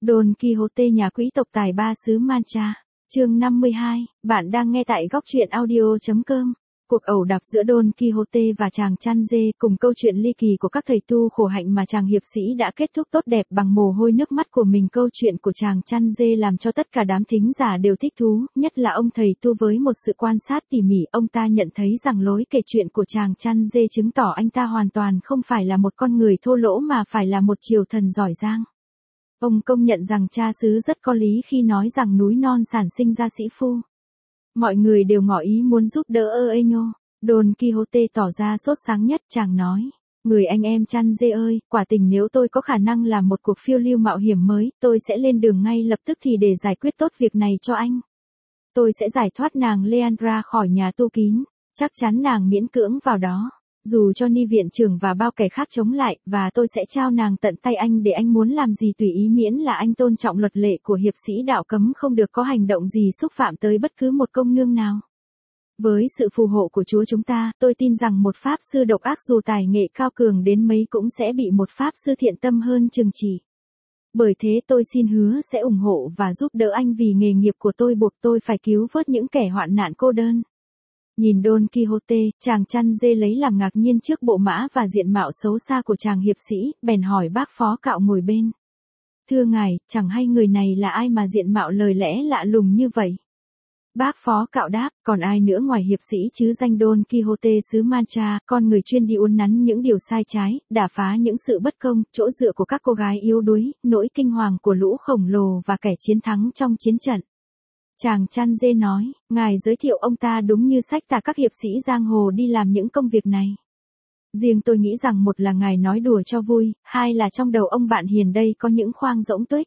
Don Quixote nhà quý tộc tài ba xứ Mancha. Chương 52, bạn đang nghe tại góc truyện audio.com. Cuộc ẩu đả giữa Don Quixote và chàng chăn dê cùng câu chuyện ly kỳ của các thầy tu khổ hạnh mà chàng hiệp sĩ đã kết thúc tốt đẹp bằng mồ hôi nước mắt của mình. Câu chuyện của chàng chăn dê làm cho tất cả đám thính giả đều thích thú, nhất là ông thầy tu. Với một sự quan sát tỉ mỉ, ông ta nhận thấy rằng lối kể chuyện của chàng chăn dê chứng tỏ anh ta hoàn toàn không phải là một con người thô lỗ mà phải là một triều thần giỏi giang. Ông công nhận rằng cha xứ rất có lý khi nói rằng núi non sản sinh ra sĩ phu. Mọi người đều ngỏ ý muốn giúp đỡ Eugenio. Don Quixote tỏ ra sốt sáng nhất, chàng nói: Người anh em chăn dê ơi, quả tình nếu tôi có khả năng làm một cuộc phiêu lưu mạo hiểm mới, tôi sẽ lên đường ngay lập tức thì để giải quyết tốt việc này cho anh. Tôi sẽ giải thoát nàng Leandra khỏi nhà tu kín, chắc chắn nàng miễn cưỡng vào đó, dù cho Ni viện trưởng và bao kẻ khác chống lại, và tôi sẽ trao nàng tận tay anh để anh muốn làm gì tùy ý, miễn là anh tôn trọng luật lệ của hiệp sĩ đạo, cấm không được có hành động gì xúc phạm tới bất cứ một công nương nào. Với sự phù hộ của Chúa chúng ta, tôi tin rằng một pháp sư độc ác dù tài nghệ cao cường đến mấy cũng sẽ bị một pháp sư thiện tâm hơn trừng trị. Bởi thế tôi xin hứa sẽ ủng hộ và giúp đỡ anh, vì nghề nghiệp của tôi buộc tôi phải cứu vớt những kẻ hoạn nạn cô đơn. Nhìn Don Quixote, chàng chăn dê lấy làm ngạc nhiên trước bộ mã và diện mạo xấu xa của chàng hiệp sĩ, bèn hỏi bác phó cạo ngồi bên: Thưa ngài, chẳng hay người này là ai mà diện mạo lời lẽ lạ lùng như vậy? Bác phó cạo đáp: Còn ai nữa ngoài hiệp sĩ chứ danh Don Quixote xứ Mancha, con người chuyên đi uốn nắn những điều sai trái, đả phá những sự bất công, chỗ dựa của các cô gái yếu đuối, nỗi kinh hoàng của lũ khổng lồ và kẻ chiến thắng trong chiến trận. Chàng chăn dê nói: Ngài giới thiệu ông ta đúng như sách tả các hiệp sĩ giang hồ đi làm những công việc này. Riêng tôi nghĩ rằng một là ngài nói đùa cho vui, hai là trong đầu ông bạn hiền đây có những khoang rỗng tuếch.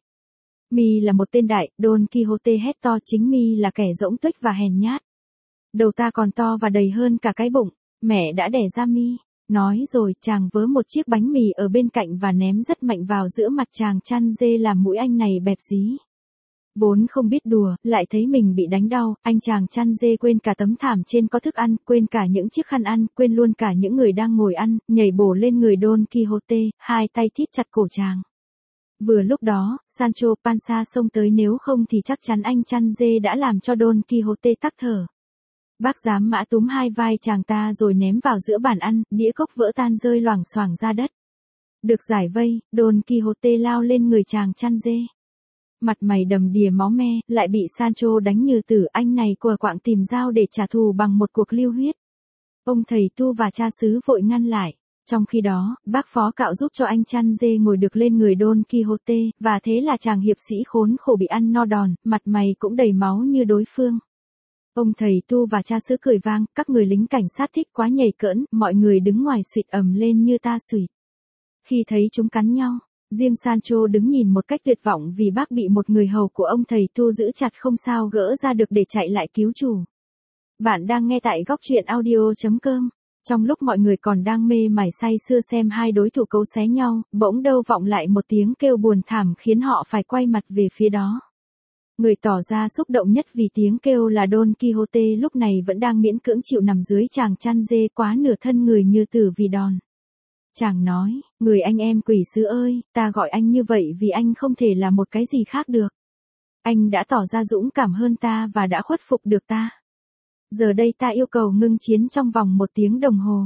Mi là một tên đại, Don Quixote hét to, chính Mi là kẻ rỗng tuếch và hèn nhát. Đầu ta còn to và đầy hơn cả cái bụng, mẹ đã đẻ ra Mi. Nói rồi, chàng vớ một chiếc bánh mì ở bên cạnh và ném rất mạnh vào giữa mặt chàng chăn dê, làm mũi anh này bẹp dí. Vốn không biết đùa, lại thấy mình bị đánh đau, anh chàng chăn dê quên cả tấm thảm trên có thức ăn, quên cả những chiếc khăn ăn, quên luôn cả những người đang ngồi ăn, nhảy bổ lên người Don Quixote, hai tay thít chặt cổ chàng. Vừa lúc đó, Sancho Panza xông tới, nếu không thì chắc chắn anh chăn dê đã làm cho Don Quixote tắc thở. Bác giám mã túm hai vai chàng ta rồi ném vào giữa bàn ăn, đĩa cốc vỡ tan rơi loảng xoảng ra đất. Được giải vây, Don Quixote lao lên người chàng chăn dê. Mặt mày đầm đìa máu me, lại bị Sancho đánh như tử, anh này quờ quạng tìm dao để trả thù bằng một cuộc lưu huyết. Ông thầy tu và cha xứ vội ngăn lại. Trong khi đó, bác phó cạo giúp cho anh chăn dê ngồi được lên người Don Quixote, và thế là chàng hiệp sĩ khốn khổ bị ăn no đòn, mặt mày cũng đầy máu như đối phương. Ông thầy tu và cha xứ cười vang, các người lính cảnh sát thích quá nhảy cỡn, mọi người đứng ngoài suýt ầm lên như ta suýt. Khi thấy chúng cắn nhau, riêng Sancho đứng nhìn một cách tuyệt vọng vì bác bị một người hầu của ông thầy tu giữ chặt không sao gỡ ra được để chạy lại cứu chủ. Bạn đang nghe tại góc truyện audio.com. Trong lúc mọi người còn đang mê mải say sưa xem hai đối thủ cấu xé nhau, bỗng đâu vọng lại một tiếng kêu buồn thảm khiến họ phải quay mặt về phía đó. Người tỏ ra xúc động nhất vì tiếng kêu là Don Quixote, lúc này vẫn đang miễn cưỡng chịu nằm dưới chàng chăn dê, quá nửa thân người như tử vì đòn. Chàng nói: Người anh em quỷ sứ ơi, ta gọi anh như vậy vì anh không thể là một cái gì khác được. Anh đã tỏ ra dũng cảm hơn ta và đã khuất phục được ta. Giờ đây ta yêu cầu ngưng chiến trong vòng 1 tiếng đồng hồ.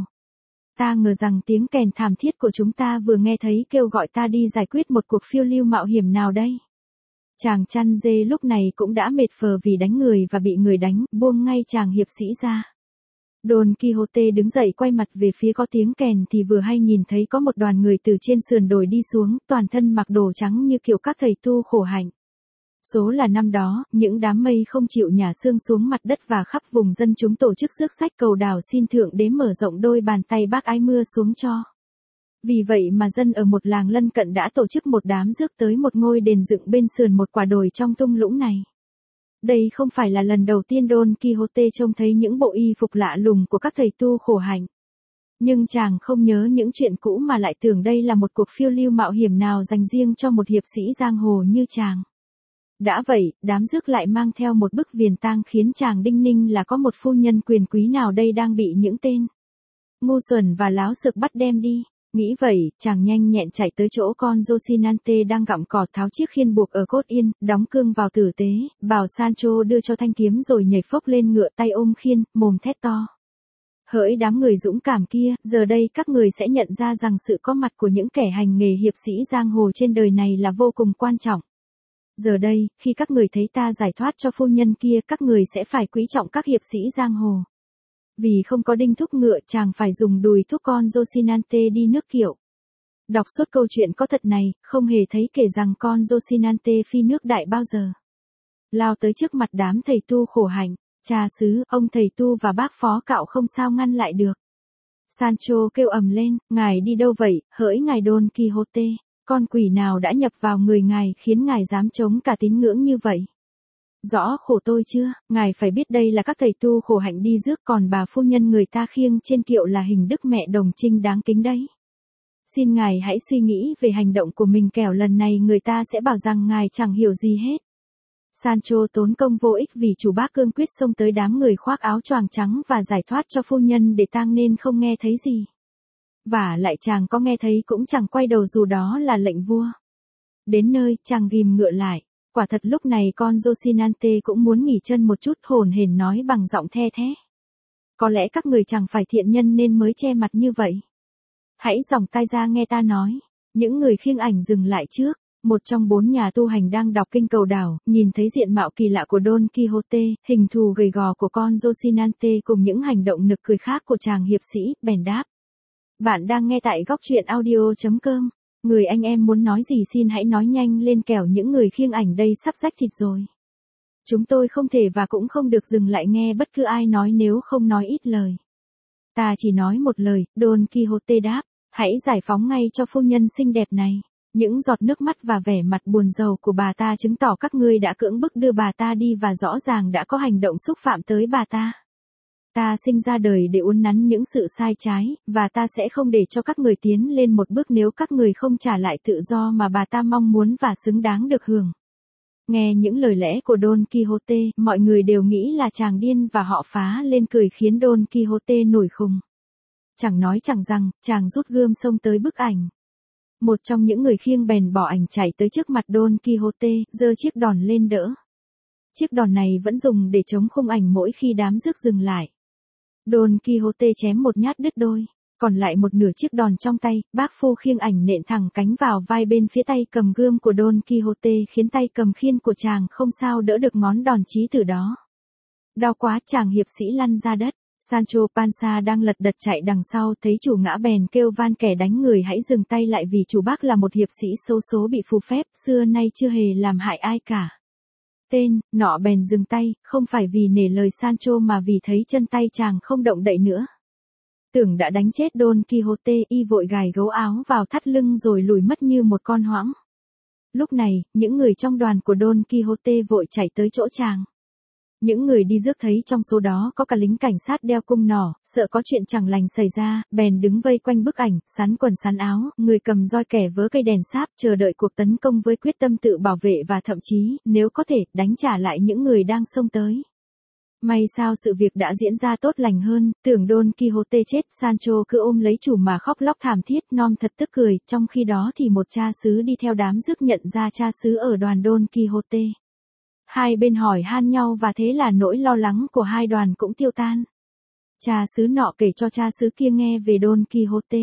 Ta ngờ rằng tiếng kèn thảm thiết của chúng ta vừa nghe thấy kêu gọi ta đi giải quyết một cuộc phiêu lưu mạo hiểm nào đây. Chàng chăn dê lúc này cũng đã mệt phờ vì đánh người và bị người đánh, buông ngay chàng hiệp sĩ ra. Don Quixote đứng dậy quay mặt về phía có tiếng kèn thì vừa hay nhìn thấy có một đoàn người từ trên sườn đồi đi xuống, toàn thân mặc đồ trắng như kiểu các thầy tu khổ hạnh. Số là năm đó, những đám mây không chịu nhả xương xuống mặt đất và khắp vùng dân chúng tổ chức rước sách cầu đào xin Thượng Đế mở rộng đôi bàn tay bác ái mưa xuống cho. Vì vậy mà dân ở một làng lân cận đã tổ chức một đám rước tới một ngôi đền dựng bên sườn một quả đồi trong thung lũng này. Đây không phải là lần đầu tiên Don Quixote trông thấy những bộ y phục lạ lùng của các thầy tu khổ hạnh. Nhưng chàng không nhớ những chuyện cũ mà lại tưởng đây là một cuộc phiêu lưu mạo hiểm nào dành riêng cho một hiệp sĩ giang hồ như chàng. Đã vậy, đám rước lại mang theo một bức viền tang khiến chàng đinh ninh là có một phu nhân quyền quý nào đây đang bị những tên ngu xuẩn và láo xược bắt đem đi. Nghĩ vậy, chàng nhanh nhẹn chạy tới chỗ con Rocinante đang gặm cỏ, tháo chiếc khiên buộc ở cốt yên, đóng cương vào tử tế, bảo Sancho đưa cho thanh kiếm rồi nhảy phốc lên ngựa, tay ôm khiên, mồm thét to. Hỡi đám người dũng cảm kia, giờ đây các người sẽ nhận ra rằng sự có mặt của những kẻ hành nghề hiệp sĩ giang hồ trên đời này là vô cùng quan trọng. Giờ đây, khi các người thấy ta giải thoát cho phu nhân kia, các người sẽ phải quý trọng các hiệp sĩ giang hồ. Vì không có đinh thúc ngựa, chàng phải dùng đùi thúc con Rocinante đi nước kiệu. Đọc suốt câu chuyện có thật này, không hề thấy kể rằng con Rocinante phi nước đại bao giờ. Lao tới trước mặt đám thầy tu khổ hạnh, cha xứ, ông thầy tu và bác phó cạo không sao ngăn lại được. Sancho kêu ầm lên, ngài đi đâu vậy, hỡi ngài Don Quixote, con quỷ nào đã nhập vào người ngài khiến ngài dám chống cả tín ngưỡng như vậy? Rõ khổ tôi chưa, ngài phải biết đây là các thầy tu khổ hạnh đi rước, còn bà phu nhân người ta khiêng trên kiệu là hình Đức Mẹ Đồng Trinh đáng kính đấy. Xin ngài hãy suy nghĩ về hành động của mình, kẻo lần này người ta sẽ bảo rằng ngài chẳng hiểu gì hết. Sancho tốn công vô ích vì chủ bác cương quyết xông tới đám người khoác áo choàng trắng và giải thoát cho phu nhân để tang nên không nghe thấy gì. Vả lại chàng có nghe thấy cũng chẳng quay đầu dù đó là lệnh vua. Đến nơi, chàng ghim ngựa lại. Quả thật lúc này con Rocinante cũng muốn nghỉ chân một chút, hồn hển nói bằng giọng the thé. Có lẽ các người chẳng phải thiện nhân nên mới che mặt như vậy. Hãy dòng tai ra nghe ta nói. Những người khiêng ảnh dừng lại trước. Một trong 4 nhà tu hành đang đọc kinh cầu đảo, nhìn thấy diện mạo kỳ lạ của Don Quixote, hình thù gầy gò của con Rocinante cùng những hành động nực cười khác của chàng hiệp sĩ, bèn đáp. Bạn đang nghe tại góc truyện audio.com. Người anh em muốn nói gì xin hãy nói nhanh lên, kẻo những người khiêng ảnh đây sắp rách thịt rồi. Chúng tôi không thể và cũng không được dừng lại nghe bất cứ ai nói nếu không nói ít lời. Ta chỉ nói một lời, Don Quixote đáp, hãy giải phóng ngay cho phu nhân xinh đẹp này. Những giọt nước mắt và vẻ mặt buồn rầu của bà ta chứng tỏ các ngươi đã cưỡng bức đưa bà ta đi và rõ ràng đã có hành động xúc phạm tới bà ta. Ta sinh ra đời để uốn nắn những sự sai trái, và ta sẽ không để cho các người tiến lên một bước nếu các người không trả lại tự do mà bà ta mong muốn và xứng đáng được hưởng. Nghe những lời lẽ của Don Quixote, mọi người đều nghĩ là chàng điên và họ phá lên cười khiến Don Quixote nổi khùng. Chẳng nói chẳng rằng, chàng rút gươm xông tới bức ảnh. Một trong những người khiêng bèn bỏ ảnh chạy tới trước mặt Don Quixote, giơ chiếc đòn lên đỡ. Chiếc đòn này vẫn dùng để chống khung ảnh mỗi khi đám rước dừng lại. Don Quixote chém một nhát đứt đôi, còn lại một nửa chiếc đòn trong tay, bác phu khiêng ảnh nện thẳng cánh vào vai bên phía tay cầm gươm của Don Quixote khiến tay cầm khiên của chàng không sao đỡ được ngón đòn chí tử đó. Đau quá, chàng hiệp sĩ lăn ra đất. Sancho Panza đang lật đật chạy đằng sau thấy chủ ngã bèn kêu van kẻ đánh người hãy dừng tay lại vì chủ bác là một hiệp sĩ xấu số bị phù phép, xưa nay chưa hề làm hại ai cả. Tên, nọ bèn dừng tay, không phải vì nể lời Sancho mà vì thấy chân tay chàng không động đậy nữa. Tưởng đã đánh chết Don Quixote, y vội gài gấu áo vào thắt lưng rồi lùi mất như một con hoãng. Lúc này, những người trong đoàn của Don Quixote vội chạy tới chỗ chàng. Những người đi rước thấy trong số đó có cả lính cảnh sát đeo cung nỏ, sợ có chuyện chẳng lành xảy ra, bèn đứng vây quanh bức ảnh, sắn quần sắn áo, người cầm roi kẻ vớ cây đèn sáp, chờ đợi cuộc tấn công với quyết tâm tự bảo vệ và thậm chí, nếu có thể, đánh trả lại những người đang xông tới. May sao sự việc đã diễn ra tốt lành hơn, tưởng Don Quixote chết, Sancho cứ ôm lấy chủ mà khóc lóc thảm thiết, non thật tức cười, trong khi đó thì một cha xứ đi theo đám rước nhận ra cha xứ ở đoàn Don Quixote. Hai bên hỏi han nhau và thế là nỗi lo lắng của hai đoàn cũng tiêu tan. Cha xứ nọ kể cho cha xứ kia nghe về Don Quixote.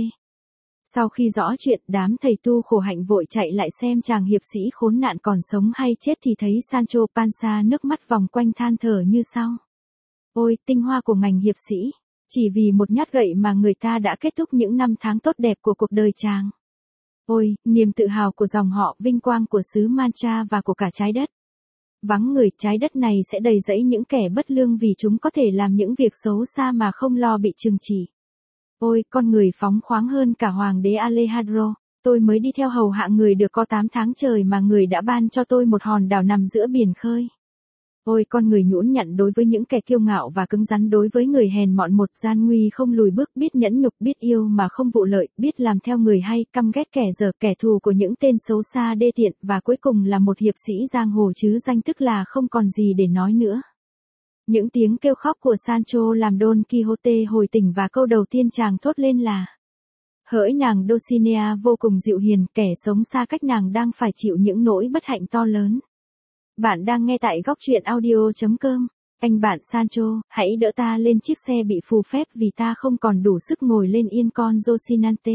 Sau khi rõ chuyện, đám thầy tu khổ hạnh vội chạy lại xem chàng hiệp sĩ khốn nạn còn sống hay chết thì thấy Sancho Panza nước mắt vòng quanh than thở như sau. Ôi, tinh hoa của ngành hiệp sĩ, chỉ vì một nhát gậy mà người ta đã kết thúc những năm tháng tốt đẹp của cuộc đời chàng. Ôi, niềm tự hào của dòng họ, vinh quang của xứ Mancha và của cả trái đất. Vắng người, trái đất này sẽ đầy rẫy những kẻ bất lương vì chúng có thể làm những việc xấu xa mà không lo bị trừng trị. Ôi, con người phóng khoáng hơn cả hoàng đế Alejandro, tôi mới đi theo hầu hạ người được có 8 tháng trời mà người đã ban cho tôi một hòn đảo nằm giữa biển khơi. Ôi, con người nhũn nhặn đối với những kẻ kiêu ngạo và cứng rắn đối với người hèn mọn, một gian nguy không lùi bước, biết nhẫn nhục, biết yêu mà không vụ lợi, biết làm theo người hay, căm ghét kẻ dở, kẻ thù của những tên xấu xa đê tiện, và cuối cùng là một hiệp sĩ giang hồ chứ danh, tức là không còn gì để nói nữa. Những tiếng kêu khóc của Sancho làm Don Quixote hồi tỉnh và câu đầu tiên chàng thốt lên là: Hỡi nàng Dulcinea vô cùng dịu hiền, kẻ sống xa cách nàng đang phải chịu những nỗi bất hạnh to lớn. Bạn đang nghe tại góc truyện audio.com. Anh bạn Sancho, hãy đỡ ta lên chiếc xe bị phù phép vì ta không còn đủ sức ngồi lên yên con Rocinante.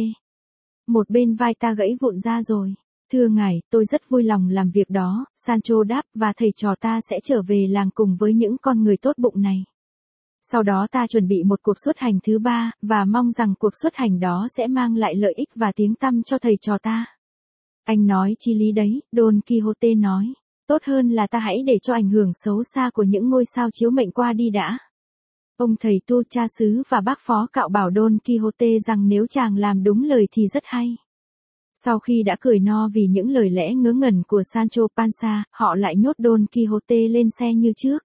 Một bên vai ta gãy vụn ra rồi. Thưa ngài, tôi rất vui lòng làm việc đó, Sancho đáp, và thầy trò ta sẽ trở về làng cùng với những con người tốt bụng này. Sau đó ta chuẩn bị một cuộc xuất hành thứ ba, và mong rằng cuộc xuất hành đó sẽ mang lại lợi ích và tiếng tăm cho thầy trò ta. Anh nói chí lý đấy, Don Quixote nói. Tốt hơn là ta hãy để cho ảnh hưởng xấu xa của những ngôi sao chiếu mệnh qua đi đã. Ông thầy tu cha xứ và bác phó cạo bảo Don Quixote rằng nếu chàng làm đúng lời thì rất hay. Sau khi đã cười no vì những lời lẽ ngớ ngẩn của Sancho Panza, họ lại nhốt Don Quixote lên xe như trước.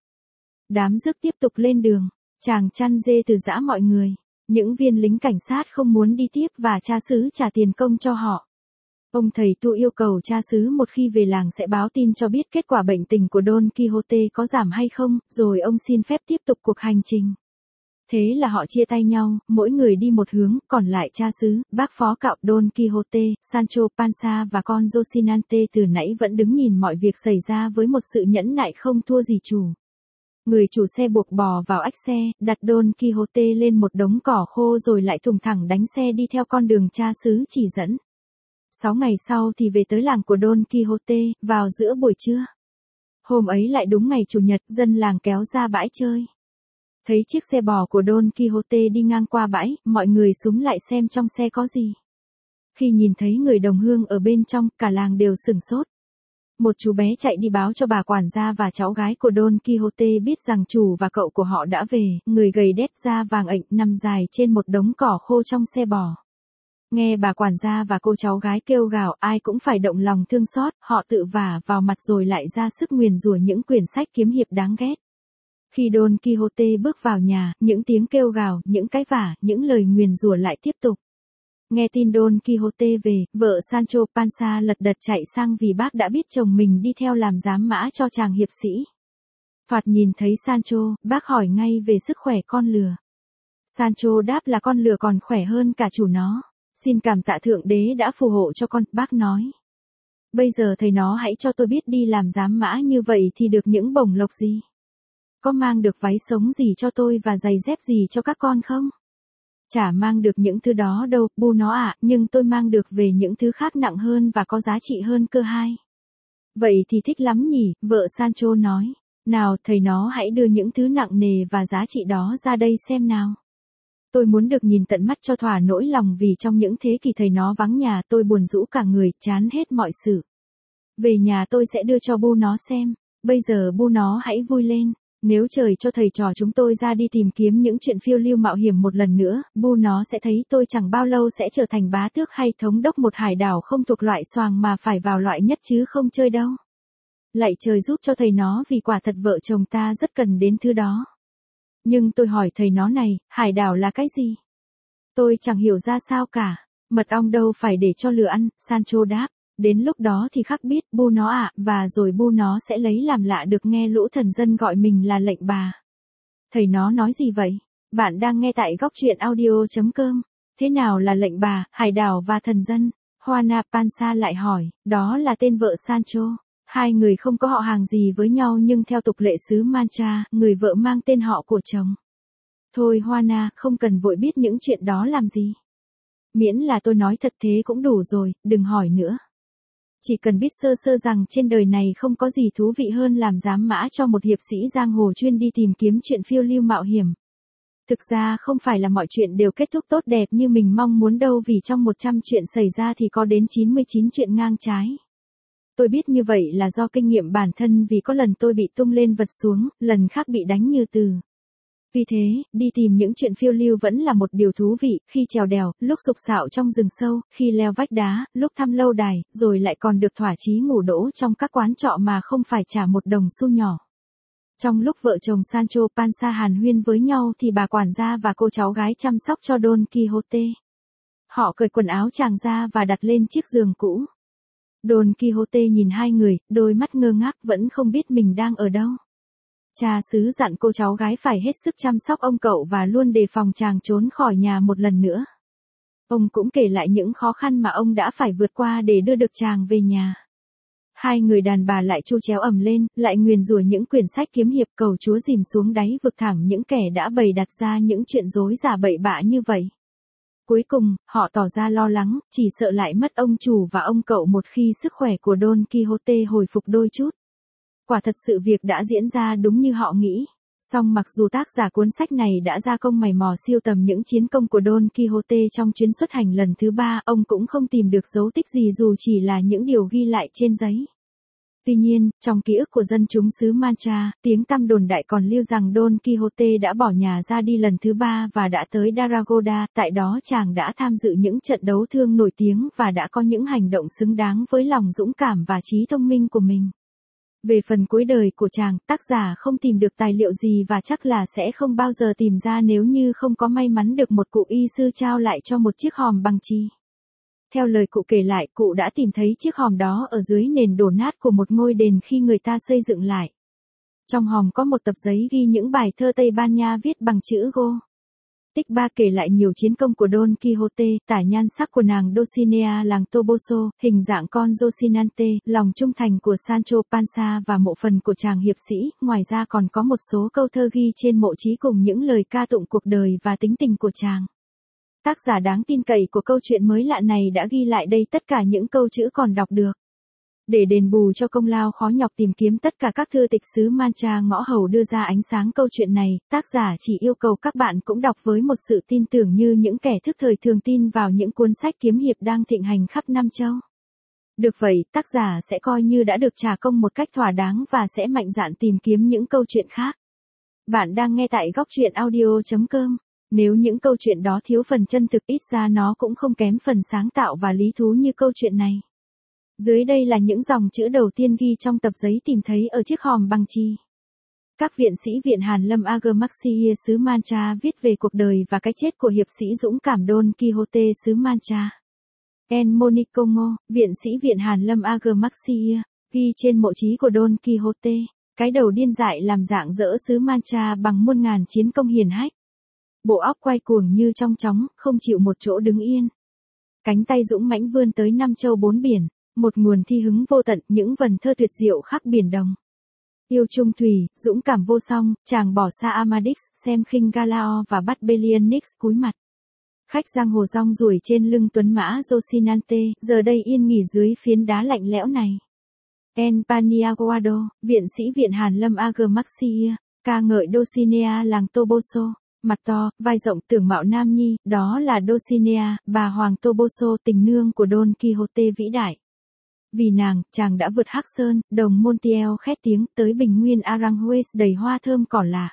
Đám rước tiếp tục lên đường. Chàng chăn dê từ giã mọi người. Những viên lính cảnh sát không muốn đi tiếp và cha xứ trả tiền công cho họ. Ông thầy tu yêu cầu cha xứ một khi về làng sẽ báo tin cho biết kết quả bệnh tình của Don Quixote có giảm hay không, rồi ông xin phép tiếp tục cuộc hành trình. Thế là họ chia tay nhau, mỗi người đi một hướng, còn lại cha xứ, bác phó cạo Don Quixote, Sancho Panza và con Rocinante từ nãy vẫn đứng nhìn mọi việc xảy ra với một sự nhẫn nại không thua gì chủ. Người chủ xe buộc bò vào ách xe, đặt Don Quixote lên một đống cỏ khô rồi lại thùng thẳng đánh xe đi theo con đường cha xứ chỉ dẫn. 6 ngày sau thì về tới làng của Don Quixote, vào giữa buổi trưa. Hôm ấy lại đúng ngày chủ nhật, dân làng kéo ra bãi chơi. Thấy chiếc xe bò của Don Quixote đi ngang qua bãi, mọi người xúm lại xem trong xe có gì. Khi nhìn thấy người đồng hương ở bên trong, cả làng đều sửng sốt. Một chú bé chạy đi báo cho bà quản gia và cháu gái của Don Quixote biết rằng chủ và cậu của họ đã về, người gầy đét da vàng ệnh nằm dài trên một đống cỏ khô trong xe bò. Nghe bà quản gia và cô cháu gái kêu gào, ai cũng phải động lòng thương xót, họ tự vả vào mặt rồi lại ra sức nguyền rủa những quyển sách kiếm hiệp đáng ghét. Khi Don Quixote bước vào nhà, những tiếng kêu gào, những cái vả, những lời nguyền rủa lại tiếp tục. Nghe tin Don Quixote về, vợ Sancho Panza lật đật chạy sang vì bác đã biết chồng mình đi theo làm giám mã cho chàng hiệp sĩ. Thoạt nhìn thấy Sancho, bác hỏi ngay về sức khỏe con lừa. Sancho đáp là con lừa còn khỏe hơn cả chủ nó. Xin cảm tạ Thượng Đế đã phù hộ cho con, bác nói. Bây giờ thầy nó hãy cho tôi biết đi làm giám mã như vậy thì được những bổng lộc gì? Có mang được váy sống gì cho tôi và giày dép gì cho các con không? Chả mang được những thứ đó đâu, bu nó ạ, nhưng tôi mang được về những thứ khác nặng hơn và có giá trị hơn cơ hai. Vậy thì thích lắm nhỉ, vợ Sancho nói. Nào, thầy nó hãy đưa những thứ nặng nề và giá trị đó ra đây xem nào. Tôi muốn được nhìn tận mắt cho thỏa nỗi lòng vì trong những thế kỷ thầy nó vắng nhà tôi buồn rũ cả người, chán hết mọi sự. Về nhà tôi sẽ đưa cho bu nó xem. Bây giờ bu nó hãy vui lên. Nếu trời cho thầy trò chúng tôi ra đi tìm kiếm những chuyện phiêu lưu mạo hiểm một lần nữa, bu nó sẽ thấy tôi chẳng bao lâu sẽ trở thành bá tước hay thống đốc một hải đảo không thuộc loại xoàng mà phải vào loại nhất chứ không chơi đâu. Lạy trời giúp cho thầy nó vì quả thật vợ chồng ta rất cần đến thứ đó. Nhưng tôi hỏi thầy nó này, hải đảo là cái gì? Tôi chẳng hiểu ra sao cả. Mật ong đâu phải để cho lừa ăn, Sancho đáp. Đến lúc đó thì khắc biết, bu nó ạ, và rồi bu nó sẽ lấy làm lạ được nghe lũ thần dân gọi mình là lệnh bà. Thầy nó nói gì vậy? Bạn đang nghe tại góc truyện audio.com. Thế nào là lệnh bà, hải đảo và thần dân? Juana Panza lại hỏi, đó là tên vợ Sancho. Hai người không có họ hàng gì với nhau nhưng theo tục lệ xứ Mancha, người vợ mang tên họ của chồng. Thôi Juana, không cần vội biết những chuyện đó làm gì. Miễn là tôi nói thật thế cũng đủ rồi, đừng hỏi nữa. Chỉ cần biết sơ sơ rằng trên đời này không có gì thú vị hơn làm giám mã cho một hiệp sĩ giang hồ chuyên đi tìm kiếm chuyện phiêu lưu mạo hiểm. Thực ra không phải là mọi chuyện đều kết thúc tốt đẹp như mình mong muốn đâu vì trong 100 chuyện xảy ra thì có đến 99 chuyện ngang trái. Tôi biết như vậy là do kinh nghiệm bản thân vì có lần tôi bị tung lên vật xuống, lần khác bị đánh như từ. Vì thế, đi tìm những chuyện phiêu lưu vẫn là một điều thú vị, khi trèo đèo, lúc sục sạo trong rừng sâu, khi leo vách đá, lúc thăm lâu đài, rồi lại còn được thỏa chí ngủ đỗ trong các quán trọ mà không phải trả một đồng xu nhỏ. Trong lúc vợ chồng Sancho Panza hàn huyên với nhau thì bà quản gia và cô cháu gái chăm sóc cho Don Quixote. Họ cởi quần áo chàng ra và đặt lên chiếc giường cũ. Don Quixote nhìn hai người, đôi mắt ngơ ngác vẫn không biết mình đang ở đâu. Cha xứ dặn cô cháu gái phải hết sức chăm sóc ông cậu và luôn đề phòng chàng trốn khỏi nhà một lần nữa. Ông cũng kể lại những khó khăn mà ông đã phải vượt qua để đưa được chàng về nhà. Hai người đàn bà lại chu chéo ầm lên, lại nguyền rủa những quyển sách kiếm hiệp, cầu Chúa dìm xuống đáy vực thẳm những kẻ đã bày đặt ra những chuyện dối giả bậy bạ như vậy. Cuối cùng, họ tỏ ra lo lắng, chỉ sợ lại mất ông chủ và ông cậu một khi sức khỏe của Don Quixote hồi phục đôi chút. Quả thật sự việc đã diễn ra đúng như họ nghĩ. Song mặc dù tác giả cuốn sách này đã ra công mày mò siêu tầm những chiến công của Don Quixote trong chuyến xuất hành lần thứ 3, ông cũng không tìm được dấu tích gì dù chỉ là những điều ghi lại trên giấy. Tuy nhiên, trong ký ức của dân chúng xứ Mancha, tiếng tăm đồn đại còn lưu rằng Don Quixote đã bỏ nhà ra đi lần thứ 3 và đã tới Daragoda, tại đó chàng đã tham dự những trận đấu thương nổi tiếng và đã có những hành động xứng đáng với lòng dũng cảm và trí thông minh của mình. Về phần cuối đời của chàng, tác giả không tìm được tài liệu gì và chắc là sẽ không bao giờ tìm ra nếu như không có may mắn được một cụ y sư trao lại cho một chiếc hòm bằng chì. Theo lời cụ kể lại, cụ đã tìm thấy chiếc hòm đó ở dưới nền đổ nát của một ngôi đền khi người ta xây dựng lại. Trong hòm có một tập giấy ghi những bài thơ Tây Ban Nha viết bằng chữ Go. Tích 3 kể lại nhiều chiến công của Don Quixote, tả nhan sắc của nàng Dulcinea làng Toboso, hình dạng con Rocinante, lòng trung thành của Sancho Panza và mộ phần của chàng hiệp sĩ. Ngoài ra còn có một số câu thơ ghi trên mộ chí cùng những lời ca tụng cuộc đời và tính tình của chàng. Tác giả đáng tin cậy của câu chuyện mới lạ này đã ghi lại đây tất cả những câu chữ còn đọc được. Để đền bù cho công lao khó nhọc tìm kiếm tất cả các thư tịch xứ Mancha ngõ hầu đưa ra ánh sáng câu chuyện này, tác giả chỉ yêu cầu các bạn cũng đọc với một sự tin tưởng như những kẻ thức thời thường tin vào những cuốn sách kiếm hiệp đang thịnh hành khắp Nam Châu. Được vậy, tác giả sẽ coi như đã được trả công một cách thỏa đáng và sẽ mạnh dạn tìm kiếm những câu chuyện khác. Bạn đang nghe tại góc truyện audio.com. Nếu những câu chuyện đó thiếu phần chân thực, ít ra nó cũng không kém phần sáng tạo và lý thú như câu chuyện này. Dưới đây là những dòng chữ đầu tiên ghi trong tập giấy tìm thấy ở chiếc hòm bằng chì. Các viện sĩ Viện Hàn Lâm Agamaxia xứ Mancha viết về cuộc đời và cái chết của hiệp sĩ dũng cảm Don Quixote xứ Mancha. En Monicongo, viện sĩ Viện Hàn Lâm Agamaxia, ghi trên mộ chí của Don Quixote, cái đầu điên dại làm rạng rỡ xứ Mancha bằng muôn ngàn chiến công hiển hách. Bộ óc quay cuồng như trong chóng, không chịu một chỗ đứng yên. Cánh tay dũng mãnh vươn tới 5 châu 4 biển, một nguồn thi hứng vô tận, những vần thơ tuyệt diệu khắp biển đồng. Yêu trung thủy, dũng cảm vô song, chàng bỏ xa Amadix, xem khinh Galao và bắt Belianix cúi mặt. Khách giang hồ rong ruổi trên lưng tuấn mã Rocinante, giờ đây yên nghỉ dưới phiến đá lạnh lẽo này. En Paniaguado, viện sĩ Viện Hàn Lâm Agamaxia, ca ngợi Dulcinea làng Toboso. Mặt to, vai rộng, tưởng mạo nam nhi, đó là Dulcinea, bà hoàng Toboso, tình nương của Don Quixote vĩ đại. Vì nàng, chàng đã vượt Hắc Sơn, đồng Montiel khét tiếng, tới bình nguyên Aranjuez đầy hoa thơm cỏ lạ.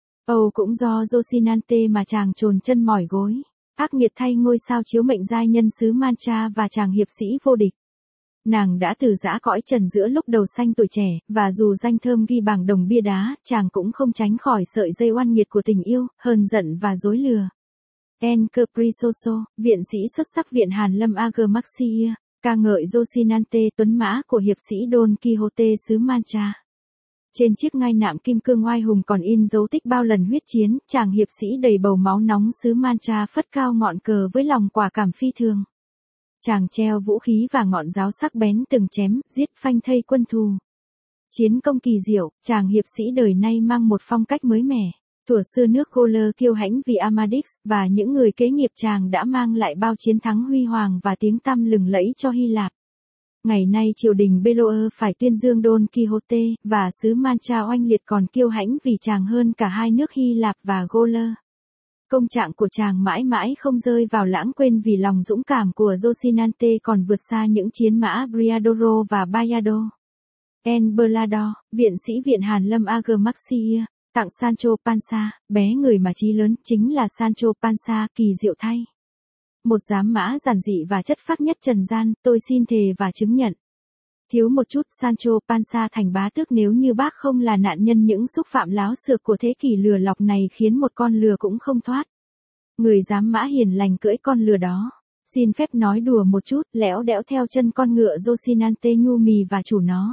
Âu cũng do Rocinante mà chàng chồn chân mỏi gối. Ác nghiệt thay ngôi sao chiếu mệnh giai nhân xứ Mancha và chàng hiệp sĩ vô địch. Nàng đã từ giã cõi trần giữa lúc đầu xanh tuổi trẻ, và dù danh thơm ghi bảng đồng bia đá, chàng cũng không tránh khỏi sợi dây oan nghiệt của tình yêu, hờn giận và dối lừa. En Caprichoso, viện sĩ xuất sắc Viện Hàn Lâm Agamaxia, ca ngợi Rocinante, tuấn mã của hiệp sĩ Don Quixote xứ Mancha. Trên chiếc ngai nạm kim cương oai hùng còn in dấu tích bao lần huyết chiến, chàng hiệp sĩ đầy bầu máu nóng xứ Mancha phất cao ngọn cờ với lòng quả cảm phi thường. Chàng treo vũ khí và ngọn giáo sắc bén từng chém, giết phanh thây quân thù. Chiến công kỳ diệu, chàng hiệp sĩ đời nay mang một phong cách mới mẻ. Thuở xưa nước Gauler kiêu hãnh vì Amadix, và những người kế nghiệp chàng đã mang lại bao chiến thắng huy hoàng và tiếng tăm lừng lẫy cho Hy Lạp. Ngày nay triều đình Beloer phải tuyên dương Don Quixote, và xứ Mancha oanh liệt còn kiêu hãnh vì chàng hơn cả hai nước Hy Lạp và Gauler. Công trạng của chàng mãi mãi không rơi vào lãng quên vì lòng dũng cảm của Rocinante còn vượt xa những chiến mã Briadoro và Bayado. En Berlado, viện sĩ Viện Hàn Lâm Agamaxia, tặng Sancho Panza, bé người mà chí lớn, chính là Sancho Panza, kỳ diệu thay. Một giám mã giản dị và chất phác nhất trần gian, tôi xin thề và chứng nhận. Thiếu một chút, Sancho Panza thành bá tước nếu như bác không là nạn nhân những xúc phạm láo xược của thế kỷ lừa lọc này khiến một con lừa cũng không thoát. Người giám mã hiền lành cưỡi con lừa đó. Xin phép nói đùa một chút, lẽo đẽo theo chân con ngựa Rocinante nhu mì và chủ nó.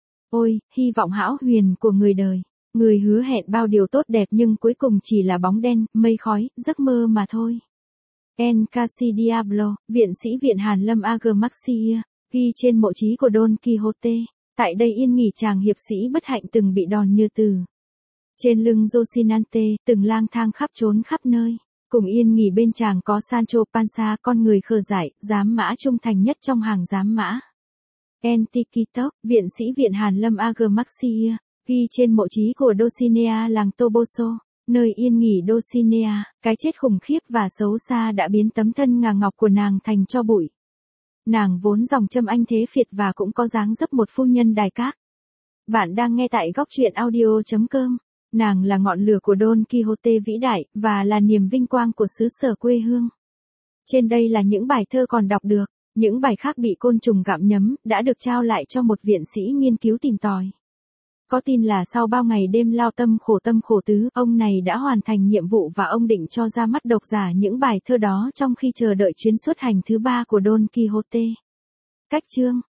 Ôi, hy vọng hão huyền của người đời. Người hứa hẹn bao điều tốt đẹp nhưng cuối cùng chỉ là bóng đen, mây khói, giấc mơ mà thôi. En Casi Diablo, viện sĩ viện Hàn Lâm Ag Maxia, ghi trên mộ chí của Don Quixote. Tại đây yên nghỉ chàng hiệp sĩ bất hạnh từng bị đòn như tử. Trên lưng Rocinante, từng lang thang khắp trốn khắp nơi. Cùng yên nghỉ bên chàng có Sancho Panza, con người khờ dại, giám mã trung thành nhất trong hàng giám mã. En Tikitok, viện sĩ viện Hàn Lâm Ag Maxia, ghi trên mộ chí của Dulcinea làng Toboso, nơi yên nghỉ Dulcinea, cái chết khủng khiếp và xấu xa đã biến tấm thân ngà ngọc của nàng thành tro bụi. Nàng vốn dòng châm anh thế phiệt và cũng có dáng dấp một phu nhân đài các. Bạn đang nghe tại góc truyện audio.com. Nàng là ngọn lửa của Don Quixote vĩ đại, và là niềm vinh quang của xứ sở quê hương. Trên đây là những bài thơ còn đọc được, những bài khác bị côn trùng gặm nhấm, đã được trao lại cho một viện sĩ nghiên cứu tìm tòi. Có tin là sau bao ngày đêm lao tâm khổ tứ, ông này đã hoàn thành nhiệm vụ và ông định cho ra mắt độc giả những bài thơ đó trong khi chờ đợi chuyến xuất hành thứ 3 của Don Quixote. Cách chương